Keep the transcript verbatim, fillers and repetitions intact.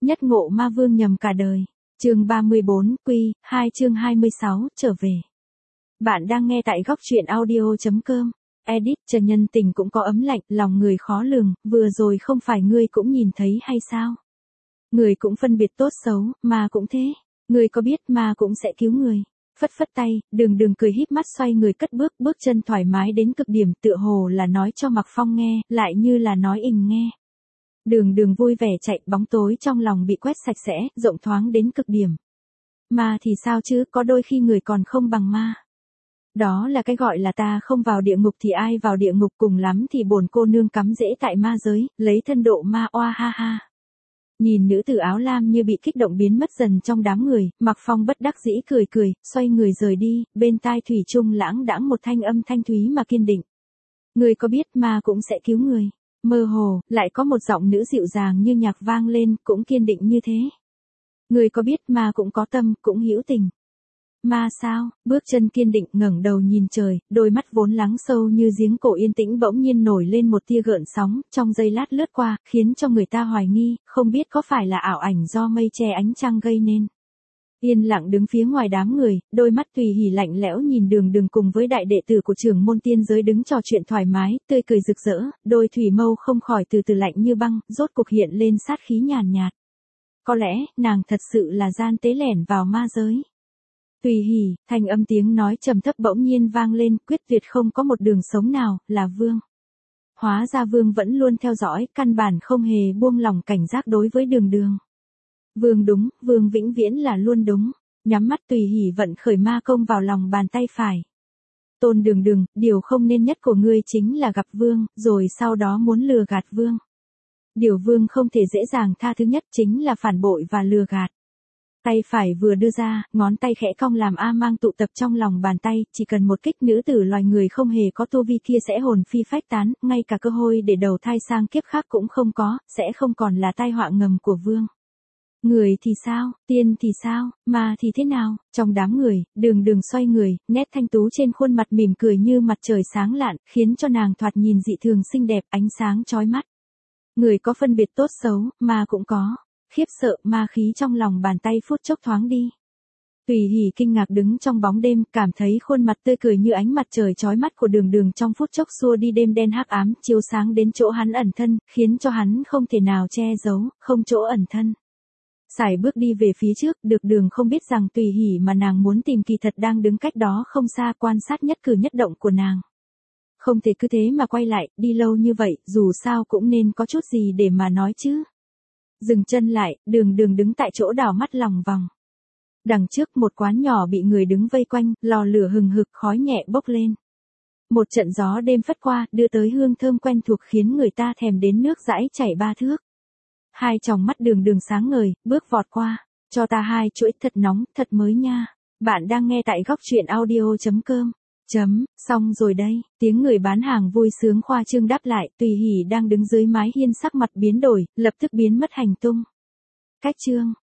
Nhất ngộ ma vương nhầm cả đời. Chương ba mươi bốn, Quy, hai chương hai mươi sáu, trở về. Bạn đang nghe tại góc truyện audio chấm com. Edit, Trần nhân tình cũng có ấm lạnh, lòng người khó lường, vừa rồi không phải ngươi cũng nhìn thấy hay sao? Người cũng phân biệt tốt xấu, ma cũng thế. Người có biết ma cũng sẽ cứu người. Phất phất tay, Đường Đường cười híp mắt xoay người cất bước, bước chân thoải mái đến cực điểm, tựa hồ là nói cho Mạc Phong nghe, lại như là nói ình nghe. Đường Đường vui vẻ chạy, bóng tối trong lòng bị quét sạch sẽ, rộng thoáng đến cực điểm. Ma thì sao chứ, có đôi khi người còn không bằng ma. Đó là cái gọi là ta không vào địa ngục thì ai vào địa ngục, cùng lắm thì bổn cô nương cắm rễ tại ma giới, lấy thân độ ma, oa ha ha. Nhìn nữ tử áo lam như bị kích động biến mất dần trong đám người, Mạc Phong bất đắc dĩ cười cười, xoay người rời đi, bên tai thủy chung lãng đãng một thanh âm thanh thúy mà kiên định. Người có biết ma cũng sẽ cứu người. Mơ hồ, lại có một giọng nữ dịu dàng như nhạc vang lên, cũng kiên định như thế. Người có biết ma cũng có tâm, cũng hữu tình. Ma sao? Bước chân kiên định, ngẩng đầu nhìn trời, đôi mắt vốn lắng sâu như giếng cổ yên tĩnh bỗng nhiên nổi lên một tia gợn sóng, trong giây lát lướt qua, khiến cho người ta hoài nghi, không biết có phải là ảo ảnh do mây che ánh trăng gây nên. Yên lặng đứng phía ngoài đám người, đôi mắt tùy hỉ lạnh lẽo nhìn Đường Đường cùng với đại đệ tử của trưởng môn tiên giới đứng trò chuyện thoải mái, tươi cười rực rỡ, đôi thủy mâu không khỏi từ từ lạnh như băng, rốt cục hiện lên sát khí nhàn nhạt. Có lẽ, nàng thật sự là gian tế lẻn vào ma giới. Tùy hỉ, thanh âm tiếng nói trầm thấp bỗng nhiên vang lên, quyết tuyệt không có một đường sống nào, là Vương. Hóa ra Vương vẫn luôn theo dõi, căn bản không hề buông lỏng cảnh giác đối với Đường Đường. Vương đúng, Vương vĩnh viễn là luôn đúng. Nhắm mắt Tùy hỉ vận khởi ma công vào lòng bàn tay phải. Tôn Đường Đường, điều không nên nhất của ngươi chính là gặp Vương, rồi sau đó muốn lừa gạt Vương. Điều Vương không thể dễ dàng tha thứ nhất chính là phản bội và lừa gạt. Tay phải vừa đưa ra, ngón tay khẽ cong làm A mang tụ tập trong lòng bàn tay, chỉ cần một kích nữ tử loài người không hề có tu vi kia sẽ hồn phi phách tán, ngay cả cơ hội để đầu thai sang kiếp khác cũng không có, sẽ không còn là tai họa ngầm của Vương. Người thì sao, tiên thì sao, ma thì thế nào? Trong đám người, Đường Đường xoay người, nét thanh tú trên khuôn mặt mỉm cười như mặt trời sáng lạn, khiến cho nàng thoạt nhìn dị thường xinh đẹp, ánh sáng chói mắt. Người có phân biệt tốt xấu, ma cũng có. Khiếp sợ, ma khí trong lòng bàn tay phút chốc thoáng đi. Tùy hỉ kinh ngạc đứng trong bóng đêm, cảm thấy khuôn mặt tươi cười như ánh mặt trời chói mắt của Đường Đường trong phút chốc xua đi đêm đen hắc ám, chiếu sáng đến chỗ hắn ẩn thân, khiến cho hắn không thể nào che giấu, không chỗ ẩn thân. Sải bước đi về phía trước, Được Đường không biết rằng Tùy hỉ mà nàng muốn tìm kỳ thật đang đứng cách đó không xa, quan sát nhất cử nhất động của nàng. Không thể cứ thế mà quay lại, đi lâu như vậy, dù sao cũng nên có chút gì để mà nói chứ. Dừng chân lại, Đường Đường đứng tại chỗ đảo mắt lòng vòng. Đằng trước một quán nhỏ bị người đứng vây quanh, lò lửa hừng hực, khói nhẹ bốc lên. Một trận gió đêm phất qua, đưa tới hương thơm quen thuộc khiến người ta thèm đến nước dãi chảy ba thước. Hai tròng mắt Đường Đường sáng ngời, bước vọt qua. Cho ta hai chuỗi thật nóng, thật mới nha. Bạn đang nghe tại góc truyện audio chấm com. Chấm, xong rồi đây, tiếng người bán hàng vui sướng khoa trương đáp lại, Tùy hỉ đang đứng dưới mái hiên sắc mặt biến đổi, lập tức biến mất hành tung. Cách chương.